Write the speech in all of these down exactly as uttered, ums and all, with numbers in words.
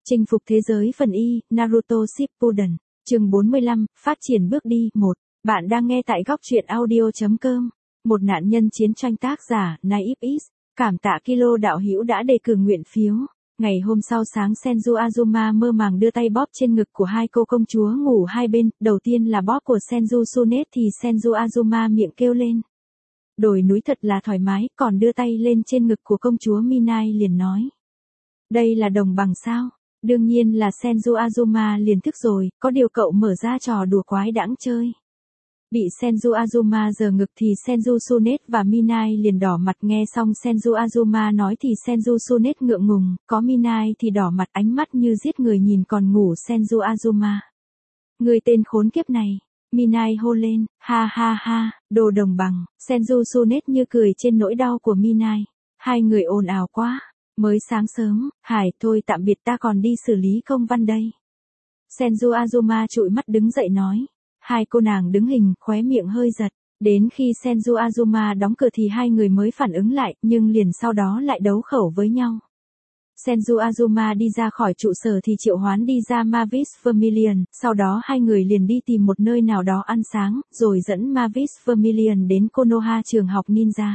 Chinh phục thế giới phần Y, Naruto Shippuden, chương bốn mươi lăm, phát triển bước đi, một. Bạn đang nghe tại góc truyện audio.com. Một nạn nhân chiến tranh tác giả, Naif X, cảm tạ Kilo đạo hữu đã đề cử nguyện phiếu. Ngày hôm sau sáng Senju Azuma mơ màng đưa tay bóp trên ngực của hai cô công chúa ngủ hai bên, đầu tiên là bóp của Senju Tsunade thì Senju Azuma miệng kêu lên. Đồi núi thật là thoải mái, còn đưa tay lên trên ngực của công chúa Minai liền nói. Đây là đồng bằng sao? Đương nhiên là Senju Azuma liền thức rồi, có điều cậu mở ra trò đùa quái đãng chơi. Bị Senju Azuma giở ngực thì Senju Tsunade và Minai liền đỏ mặt, nghe xong Senju Azuma nói thì Senju Tsunade ngượng ngùng, có Minai thì đỏ mặt, ánh mắt như giết người nhìn còn ngủ Senju Azuma. Người tên khốn kiếp này. Minai hô lên, ha ha ha, đồ đồng bằng. Senju Tsunade như cười trên nỗi đau của Minai. Hai người ồn ào quá. Mới sáng sớm, Hải, thôi tạm biệt, ta còn đi xử lý công văn đây. Senju Azuma trụi mắt đứng dậy nói. Hai cô nàng đứng hình, khóe miệng hơi giật. Đến khi Senju Azuma đóng cửa thì hai người mới phản ứng lại, nhưng liền sau đó lại đấu khẩu với nhau. Senju Azuma đi ra khỏi trụ sở thì triệu hoán đi ra Mavis Vermilion, sau đó hai người liền đi tìm một nơi nào đó ăn sáng, rồi dẫn Mavis Vermilion đến Konoha trường học ninja.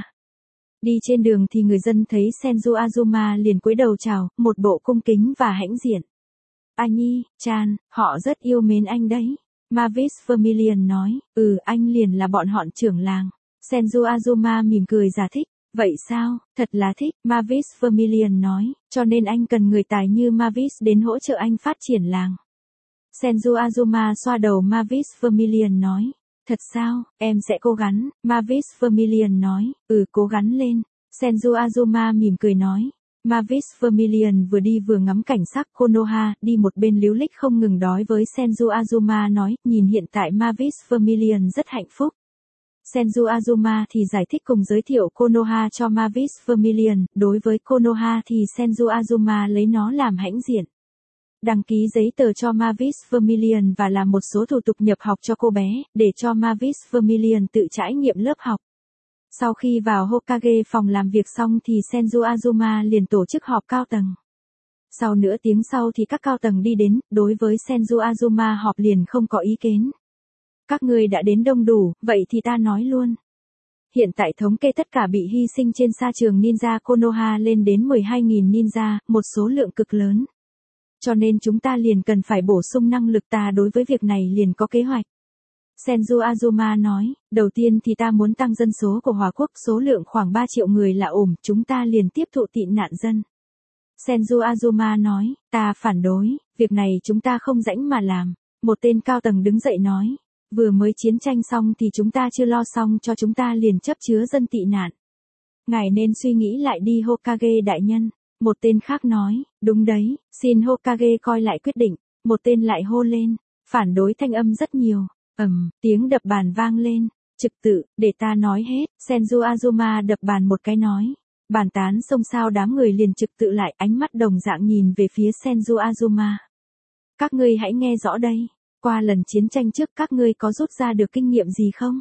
Đi trên đường thì người dân thấy Senju Azuma liền cúi đầu chào, một bộ cung kính và hãnh diện. Anh y, Chan, họ rất yêu mến anh đấy. Mavis Vermilion nói, ừ anh liền là bọn họ trưởng làng. Senju Azuma mỉm cười giải thích, vậy sao, thật là thích. Mavis Vermilion nói, cho nên anh cần người tài như Mavis đến hỗ trợ anh phát triển làng. Senju Azuma xoa đầu Mavis Vermilion nói. Thật sao, em sẽ cố gắng, Mavis Vermilion nói, ừ cố gắng lên. Senju Azuma mỉm cười nói. Mavis Vermilion vừa đi vừa ngắm cảnh sắc Konoha, đi một bên líu lích không ngừng đói với Senju Azuma nói, nhìn hiện tại Mavis Vermilion rất hạnh phúc. Senju Azuma thì giải thích cùng giới thiệu Konoha cho Mavis Vermilion, đối với Konoha thì Senju Azuma lấy nó làm hãnh diện. Đăng ký giấy tờ cho Mavis Vermilion và làm một số thủ tục nhập học cho cô bé, để cho Mavis Vermilion tự trải nghiệm lớp học. Sau khi vào Hokage phòng làm việc xong thì Senju Azuma liền tổ chức họp cao tầng. Sau nửa tiếng sau thì các cao tầng đi đến, đối với Senju Azuma họp liền không có ý kiến. Các người đã đến đông đủ, vậy thì ta nói luôn. Hiện tại thống kê tất cả bị hy sinh trên sa trường ninja Konoha lên đến mười hai nghìn ninja, một số lượng cực lớn. Cho nên chúng ta liền cần phải bổ sung năng lực, ta đối với việc này liền có kế hoạch. Senju Azuma nói, đầu tiên thì ta muốn tăng dân số của Hòa Quốc, số lượng khoảng ba triệu người là ổn, chúng ta liền tiếp thụ tị nạn dân. Senju Azuma nói, ta phản đối, việc này chúng ta không rảnh mà làm. Một tên cao tầng đứng dậy nói, vừa mới chiến tranh xong thì chúng ta chưa lo xong cho chúng ta liền chấp chứa dân tị nạn. Ngài nên suy nghĩ lại đi Hokage đại nhân. Một tên khác nói, đúng đấy, xin Hokage coi lại quyết định. Một tên lại hô lên, phản đối thanh âm rất nhiều. Ầm, tiếng đập bàn vang lên. Trực tự, để ta nói hết. Senju Azuma đập bàn một cái nói. Bàn tán xôn xao, đám người liền trực tự lại, ánh mắt đồng dạng nhìn về phía Senju Azuma. Các ngươi hãy nghe rõ đây. Qua lần chiến tranh trước các ngươi có rút ra được kinh nghiệm gì không?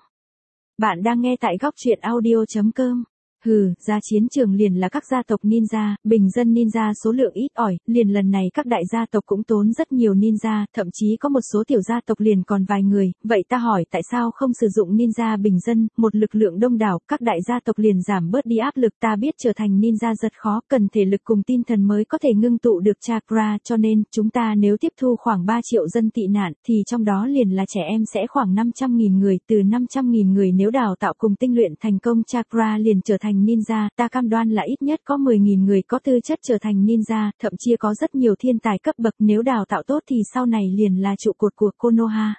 Bạn đang nghe tại góc truyện audio.com. Hừ, ra chiến trường liền là các gia tộc ninja, bình dân ninja số lượng ít ỏi, liền lần này các đại gia tộc cũng tốn rất nhiều ninja, thậm chí có một số tiểu gia tộc liền còn vài người, vậy ta hỏi tại sao không sử dụng ninja bình dân, một lực lượng đông đảo, các đại gia tộc liền giảm bớt đi áp lực, ta biết trở thành ninja rất khó, cần thể lực cùng tinh thần mới có thể ngưng tụ được chakra, cho nên, chúng ta nếu tiếp thu khoảng ba triệu dân tị nạn, thì trong đó liền là trẻ em sẽ khoảng năm trăm nghìn người, từ năm trăm nghìn người nếu đào tạo cùng tinh luyện thành công chakra liền trở thành ninja, ta cam đoan là ít nhất có mười nghìn người có tư chất trở thành ninja, thậm chí có rất nhiều thiên tài cấp bậc, nếu đào tạo tốt thì sau này liền là trụ cột của Konoha.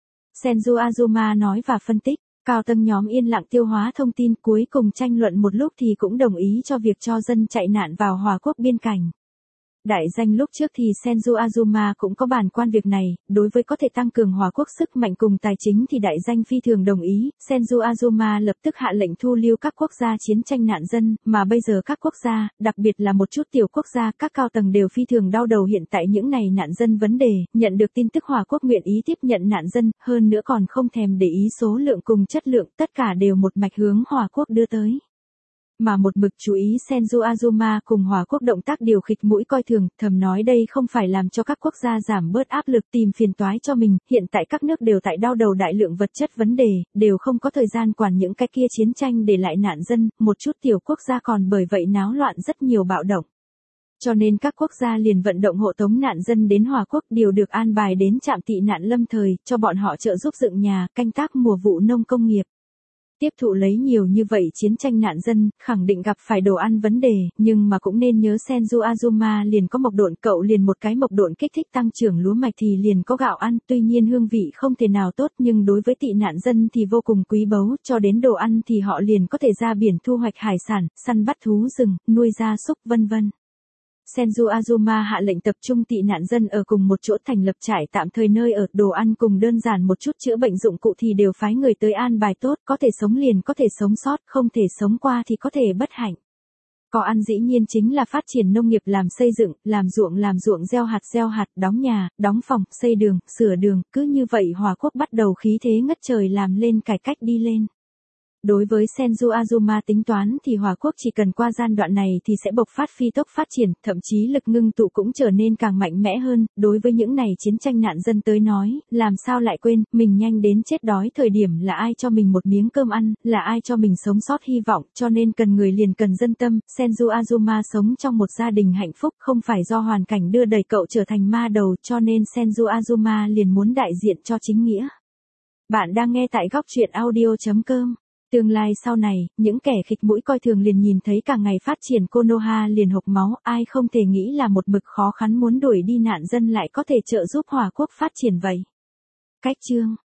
Senju Azuma nói và phân tích, cao tầng nhóm yên lặng tiêu hóa thông tin, cuối cùng tranh luận một lúc thì cũng đồng ý cho việc cho dân chạy nạn vào Hòa Quốc biên cảnh. Đại danh lúc trước thì Senju Azuma cũng có bàn quan việc này, đối với có thể tăng cường Hòa Quốc sức mạnh cùng tài chính thì đại danh phi thường đồng ý, Senju Azuma lập tức hạ lệnh thu lưu các quốc gia chiến tranh nạn dân, mà bây giờ các quốc gia, đặc biệt là một chút tiểu quốc gia, các cao tầng đều phi thường đau đầu hiện tại những này nạn dân vấn đề, nhận được tin tức Hòa Quốc nguyện ý tiếp nhận nạn dân, hơn nữa còn không thèm để ý số lượng cùng chất lượng, tất cả đều một mạch hướng Hòa Quốc đưa tới. mà một mực chú ý Senju Azuma cùng Hòa Quốc động tác điều khịch mũi coi thường, thầm nói đây không phải làm cho các quốc gia giảm bớt áp lực tìm phiền toái cho mình, hiện tại các nước đều tại đau đầu đại lượng vật chất vấn đề, đều không có thời gian quản những cái kia chiến tranh để lại nạn dân, một chút tiểu quốc gia còn bởi vậy náo loạn rất nhiều bạo động. Cho nên các quốc gia liền vận động hộ tống nạn dân đến Hòa Quốc, điều được an bài đến trạm tị nạn lâm thời, cho bọn họ trợ giúp dựng nhà, canh tác mùa vụ nông công nghiệp. Tiếp thụ lấy nhiều như vậy chiến tranh nạn dân, khẳng định gặp phải đồ ăn vấn đề, nhưng mà cũng nên nhớ Senju Azuma liền có mộc độn, cậu liền một cái mộc độn kích thích tăng trưởng lúa mạch thì liền có gạo ăn, tuy nhiên hương vị không thể nào tốt nhưng đối với tị nạn dân thì vô cùng quý báu, cho đến đồ ăn thì họ liền có thể ra biển thu hoạch hải sản, săn bắt thú rừng, nuôi gia súc vân vân. Senju Azuma hạ lệnh tập trung tị nạn dân ở cùng một chỗ thành lập trại tạm thời nơi ở, đồ ăn cùng đơn giản một chút chữa bệnh dụng cụ thì đều phái người tới an bài tốt, có thể sống liền có thể sống sót, không thể sống qua thì có thể bất hạnh. Có ăn dĩ nhiên chính là phát triển nông nghiệp, làm xây dựng, làm ruộng làm ruộng, gieo hạt gieo hạt, đóng nhà, đóng phòng, xây đường, sửa đường, cứ như vậy Hòa Quốc bắt đầu khí thế ngất trời làm lên cải cách đi lên. Đối với Senju Azuma tính toán thì Hòa Quốc chỉ cần qua gian đoạn này thì sẽ bộc phát phi tốc phát triển, thậm chí lực ngưng tụ cũng trở nên càng mạnh mẽ hơn, đối với những này chiến tranh nạn dân tới nói, làm sao lại quên, mình nhanh đến chết đói thời điểm là ai cho mình một miếng cơm ăn, là ai cho mình sống sót hy vọng, cho nên cần người liền cần dân tâm, Senju Azuma sống trong một gia đình hạnh phúc không phải do hoàn cảnh đưa đẩy cậu trở thành ma đầu, cho nên Senju Azuma liền muốn đại diện cho chính nghĩa. Bạn đang nghe tại góc truyện audio chấm com. Tương lai sau này, những kẻ khịch mũi coi thường liền nhìn thấy cả ngày phát triển Konoha liền hộc máu, ai không thể nghĩ là một mực khó khăn muốn đuổi đi nạn dân lại có thể trợ giúp Hòa Quốc phát triển vậy. Cách chương